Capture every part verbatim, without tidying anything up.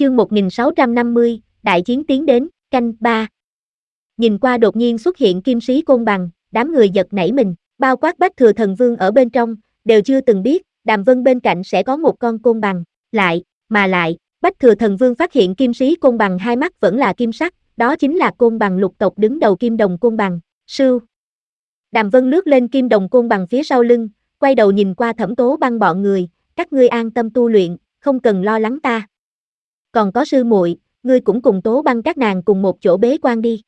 Chương một nghìn sáu trăm năm mươi, đại chiến tiến đến, canh ba. Nhìn qua đột nhiên xuất hiện kim sĩ côn bằng, đám người giật nảy mình, bao quát Bách Thừa Thần Vương ở bên trong, đều chưa từng biết, Đàm Vân bên cạnh sẽ có một con côn bằng, lại, mà lại, Bách Thừa Thần Vương phát hiện kim sĩ côn bằng hai mắt vẫn là kim sắc, đó chính là côn bằng lục tộc đứng đầu Kim Đồng côn bằng, sưu. Đàm Vân lướt lên Kim Đồng côn bằng phía sau lưng, quay đầu nhìn qua Thẩm Tố Băng bọn người, các ngươi an tâm tu luyện, không cần lo lắng ta. Còn có sư muội, ngươi cũng cùng Tố Băng các nàng cùng một chỗ bế quan đi.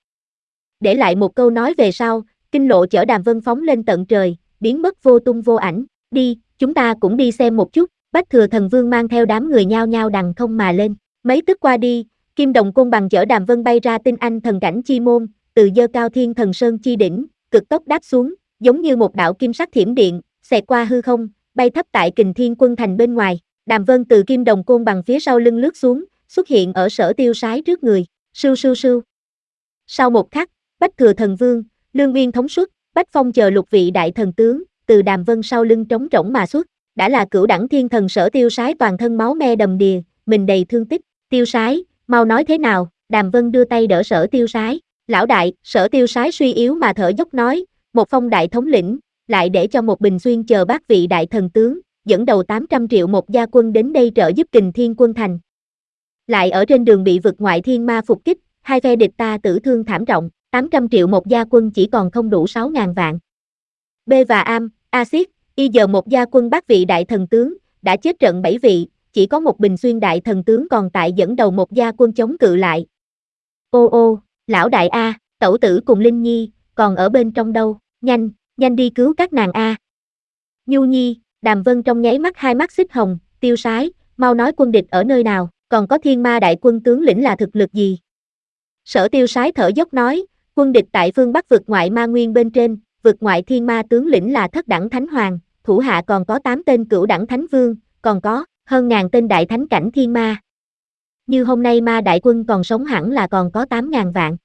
Để lại một câu nói về sau, Kinh Lộ chở Đàm Vân phóng lên tận trời, biến mất vô tung vô ảnh, đi, chúng ta cũng đi xem một chút. Bách Thừa Thần Vương mang theo đám người nhao nhao đằng không mà lên, mấy tức qua đi, Kim Đồng côn bằng chở Đàm Vân bay ra tinh anh thần cảnh chi môn, từ dơ cao thiên thần sơn chi đỉnh, cực tốc đáp xuống, giống như một đạo kim sắc thiểm điện, xẹt qua hư không, bay thấp tại Kình Thiên Quân thành bên ngoài. Đàm Vân từ Kim Đồng côn bằng phía sau lưng lướt xuống, xuất hiện ở Sở Tiêu Sái trước người, sưu sưu sưu. Sau một khắc, Bách Thừa Thần Vương, Lương Uyên thống suất, Bách Phong chờ lục vị đại thần tướng, từ Đàm Vân sau lưng trống rỗng mà xuất, đã là cửu đẳng thiên thần Sở Tiêu Sái toàn thân máu me đầm đìa, mình đầy thương tích. Tiêu Sái, mau nói thế nào? Đàm Vân đưa tay đỡ Sở Tiêu Sái. Lão đại, Sở Tiêu Sái suy yếu mà thở dốc nói, một Phong đại thống lĩnh, lại để cho một Bình Xuyên chờ bác vị đại thần tướng, dẫn đầu tám trăm triệu một gia quân đến đây trợ giúp Kình Thiên Quân thành. Lại ở trên đường bị vực ngoại thiên ma phục kích, hai phe địch ta tử thương thảm trọng, tám trăm triệu một gia quân chỉ còn không đủ sáu ngàn vạn. B và Am, Axit, Y giờ một gia quân bác vị đại thần tướng, đã chết trận bảy vị, chỉ có một Bình Xuyên đại thần tướng còn tại dẫn đầu một gia quân chống cự lại. Ô ô, lão đại A, tẩu tử cùng Linh Nhi, còn ở bên trong đâu, nhanh, nhanh đi cứu các nàng A. Nhu Nhi, Đàm Vân trong nháy mắt hai mắt xích hồng, Tiêu Sái, mau nói quân địch ở nơi nào, còn có thiên ma đại quân tướng lĩnh là thực lực gì? Sở Tiêu Sái thở dốc nói, quân địch tại phương Bắc vực ngoại ma nguyên bên trên, vực ngoại thiên ma tướng lĩnh là thất đẳng thánh hoàng, thủ hạ còn có tám tên cửu đẳng thánh vương, còn có hơn ngàn tên đại thánh cảnh thiên ma. Như hôm nay ma đại quân còn sống hẳn là còn có tám ngàn vạn.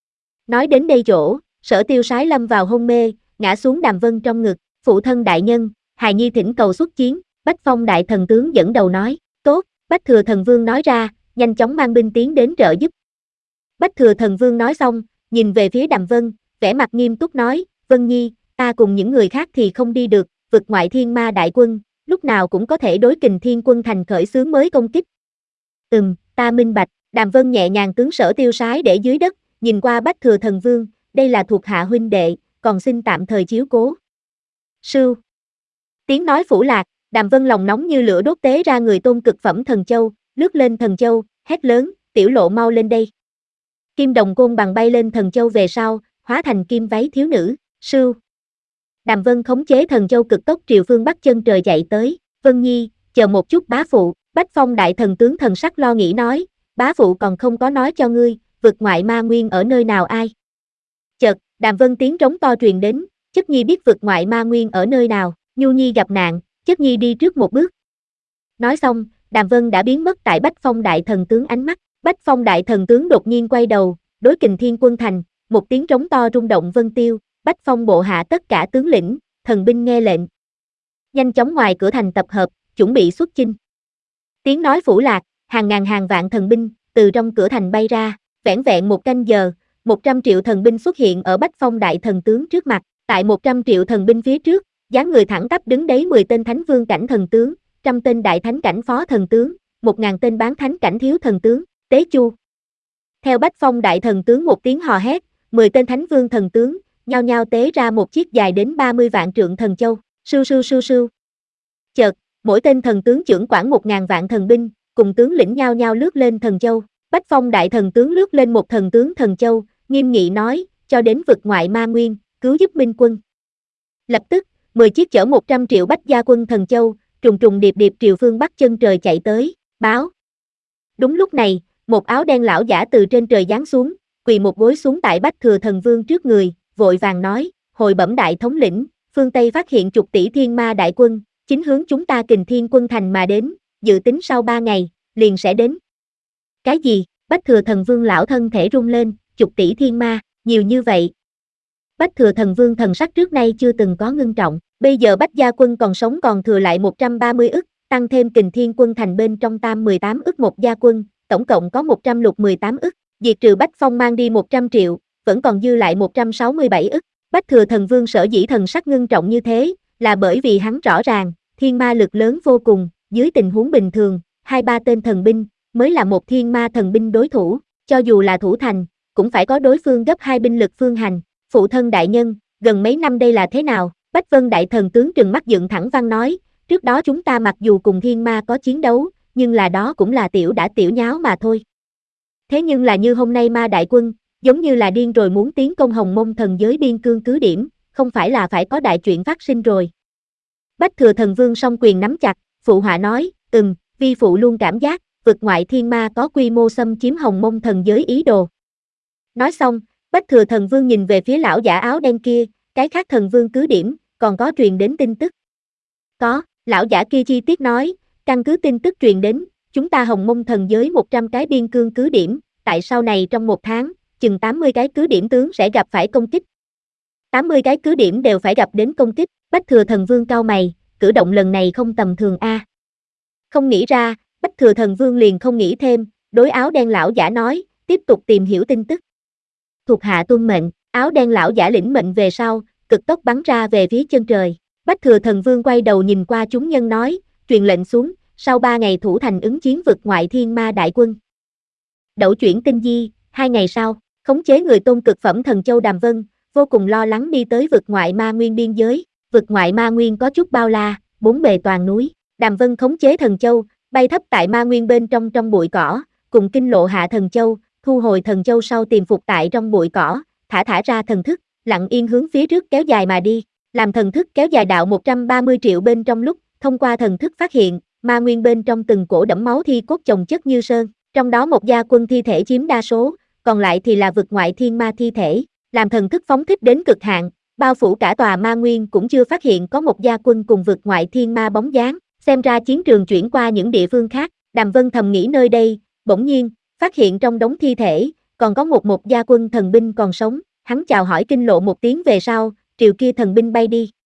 Nói đến đây chỗ, Sở Tiêu Sái lâm vào hôn mê, ngã xuống Đàm Vân trong ngực, phụ thân đại nhân, hài nhi thỉnh cầu xuất chiến. Bách Phong đại thần tướng dẫn đầu nói, tốt. Bách Thừa Thần Vương nói ra, nhanh chóng mang binh tiến đến trợ giúp. Bách Thừa Thần Vương nói xong, nhìn về phía Đàm Vân, vẻ mặt nghiêm túc nói, Vân Nhi, ta cùng những người khác thì không đi được, vực ngoại thiên ma đại quân, lúc nào cũng có thể đối Kình Thiên Quân thành khởi xướng mới công kích. Ừm, ta minh bạch. Đàm Vân nhẹ nhàng tướng Sở Tiêu Sái để dưới đất, nhìn qua Bách Thừa Thần Vương, đây là thuộc hạ huynh đệ, còn xin tạm thời chiếu cố. Sưu. Tiếng nói phủ lạc, Đàm Vân lòng nóng như lửa đốt tế ra người tôn cực phẩm thần châu, lướt lên thần châu, hét lớn, tiểu lộ mau lên đây. Kim Đồng côn bằng bay lên thần châu về sau, hóa thành kim váy thiếu nữ, sưu. Đàm Vân khống chế thần châu cực tốc triều phương Bắc chân trời chạy tới, Vân Nhi, chờ một chút bá phụ. Bách Phong đại thần tướng thần sắc lo nghĩ nói, bá phụ còn không có nói cho ngươi, vực ngoại ma nguyên ở nơi nào ai. Chợt, Đàm Vân tiếng trống to truyền đến, chất nhi biết vực ngoại ma nguyên ở nơi nào, Nhu Nhi gặp nạn, chất nhi đi trước một bước. Nói xong, Đàm Vân đã biến mất tại Bách Phong đại thần tướng ánh mắt. Bách Phong đại thần tướng đột nhiên quay đầu, đối Kình Thiên Quân thành, một tiếng trống to rung động vân tiêu, Bách Phong bộ hạ tất cả tướng lĩnh, thần binh nghe lệnh. Nhanh chóng ngoài cửa thành tập hợp, chuẩn bị xuất chinh. Tiếng nói phủ lạc, hàng ngàn hàng vạn thần binh, từ trong cửa thành bay ra, vẻn vẹn một canh giờ, một trăm triệu thần binh xuất hiện ở Bách Phong đại thần tướng trước mặt, tại một trăm triệu thần binh phía trước, dáng người thẳng tắp đứng đấy mười tên thánh vương cảnh thần tướng, trăm tên đại thánh cảnh phó thần tướng, một ngàn tên bán thánh cảnh thiếu thần tướng, tế chu. Theo Bách Phong đại thần tướng một tiếng hò hét, mười tên thánh vương thần tướng, nhao nhao tế ra một chiếc dài đến ba mươi vạn trượng thần châu, sưu sưu sưu sưu. Chợt, mỗi tên thần tướng trưởng quản một ngàn vạn thần binh, cùng tướng lĩnh nhao nhao lướt lên thần châu. Bách Phong đại thần tướng lướt lên một thần tướng thần châu, nghiêm nghị nói, cho đến vực ngoại ma nguyên, cứu giúp minh quân. Lập tức, mười chiếc chở một trăm triệu bách gia quân thần châu, trùng trùng điệp điệp triều phương Bắc chân trời chạy tới, báo. Đúng lúc này, một áo đen lão giả từ trên trời giáng xuống, quỳ một gối xuống tại Bách Thừa Thần Vương trước người, vội vàng nói, hồi bẩm đại thống lĩnh, phương Tây phát hiện chục tỷ thiên ma đại quân, chính hướng chúng ta Kình Thiên Quân thành mà đến, dự tính sau ba ngày, liền sẽ đến. Cái gì? Bách Thừa Thần Vương lão thân thể rung lên, chục tỷ thiên ma, nhiều như vậy. Bách Thừa Thần Vương thần sắc trước nay chưa từng có ngưng trọng, bây giờ Bách gia quân còn sống còn thừa lại một trăm ba mươi ức, tăng thêm Kình Thiên Quân thành bên trong tam mười tám ức một gia quân, tổng cộng có một trăm lục mười tám ức, diệt trừ Bách Phong mang đi một trăm triệu, vẫn còn dư lại một trăm sáu mươi bảy ức. Bách Thừa Thần Vương sở dĩ thần sắc ngưng trọng như thế, là bởi vì hắn rõ ràng, thiên ma lực lớn vô cùng, dưới tình huống bình thường, hai ba tên thần binh, mới là một thiên ma thần binh đối thủ, cho dù là thủ thành, cũng phải có đối phương gấp hai binh lực phương hành. Phụ thân đại nhân, gần mấy năm đây là thế nào? Bách Vân đại thần tướng trừng mắt dựng thẳng văn nói, trước đó chúng ta mặc dù cùng thiên ma có chiến đấu, nhưng là đó cũng là tiểu đã tiểu nháo mà thôi. Thế nhưng là như hôm nay ma đại quân, giống như là điên rồi muốn tiến công Hồng Mông thần giới biên cương cứ điểm, không phải là phải có đại chuyện phát sinh rồi. Bách Thừa Thần Vương song quyền nắm chặt, phụ họa nói, ừm, vi phụ luôn cảm giác, vực ngoại thiên ma có quy mô xâm chiếm Hồng Mông thần giới ý đồ. Nói xong, Bách Thừa Thần Vương nhìn về phía lão giả áo đen kia, cái khác thần vương cứ điểm, còn có truyền đến tin tức. Có, lão giả kia chi tiết nói, căn cứ tin tức truyền đến, chúng ta Hồng Mông thần giới một trăm cái biên cương cứ điểm, tại sau này trong một tháng, chừng tám mươi cái cứ điểm tướng sẽ gặp phải công kích. tám mươi cái cứ điểm đều phải gặp đến công kích, Bách Thừa Thần Vương cau mày, cử động lần này không tầm thường a. À. Không nghĩ ra, Bách Thừa Thần Vương liền không nghĩ thêm, đối áo đen lão giả nói, tiếp tục tìm hiểu tin tức. Thuộc hạ tuân mệnh, áo đen lão giả lĩnh mệnh về sau, cực tốc bắn ra về phía chân trời. Bách Thừa Thần Vương quay đầu nhìn qua chúng nhân nói, truyền lệnh xuống, sau ba ngày thủ thành ứng chiến vực ngoại thiên ma đại quân. Đẩu chuyển tinh di, hai ngày sau, khống chế người tôn cực phẩm thần châu Đàm Vân, vô cùng lo lắng đi tới vực ngoại ma nguyên biên giới. Vực ngoại ma nguyên có chút bao la, bốn bề toàn núi. Đàm Vân khống chế thần châu, bay thấp tại ma nguyên bên trong trong bụi cỏ, cùng kinh lộ hạ thần châu, thu hồi thần châu sau tiềm phục tại trong bụi cỏ, thả thả ra thần thức, lặng yên hướng phía trước kéo dài mà đi. Làm thần thức kéo dài đạo một trăm ba mươi triệu bên trong lúc, thông qua thần thức phát hiện, ma nguyên bên trong từng cổ đẫm máu thi cốt chồng chất như sơn, trong đó một gia quân thi thể chiếm đa số, còn lại thì là vực ngoại thiên ma thi thể. Làm thần thức phóng thích đến cực hạn, bao phủ cả tòa ma nguyên cũng chưa phát hiện có một gia quân cùng vực ngoại thiên ma bóng dáng, xem ra chiến trường chuyển qua những địa phương khác. Đàm Vân thầm nghĩ nơi đây, bỗng nhiên, phát hiện trong đống thi thể, còn có một một gia quân thần binh còn sống, hắn chào hỏi kinh lộ một tiếng về sau, triều kia thần binh bay đi.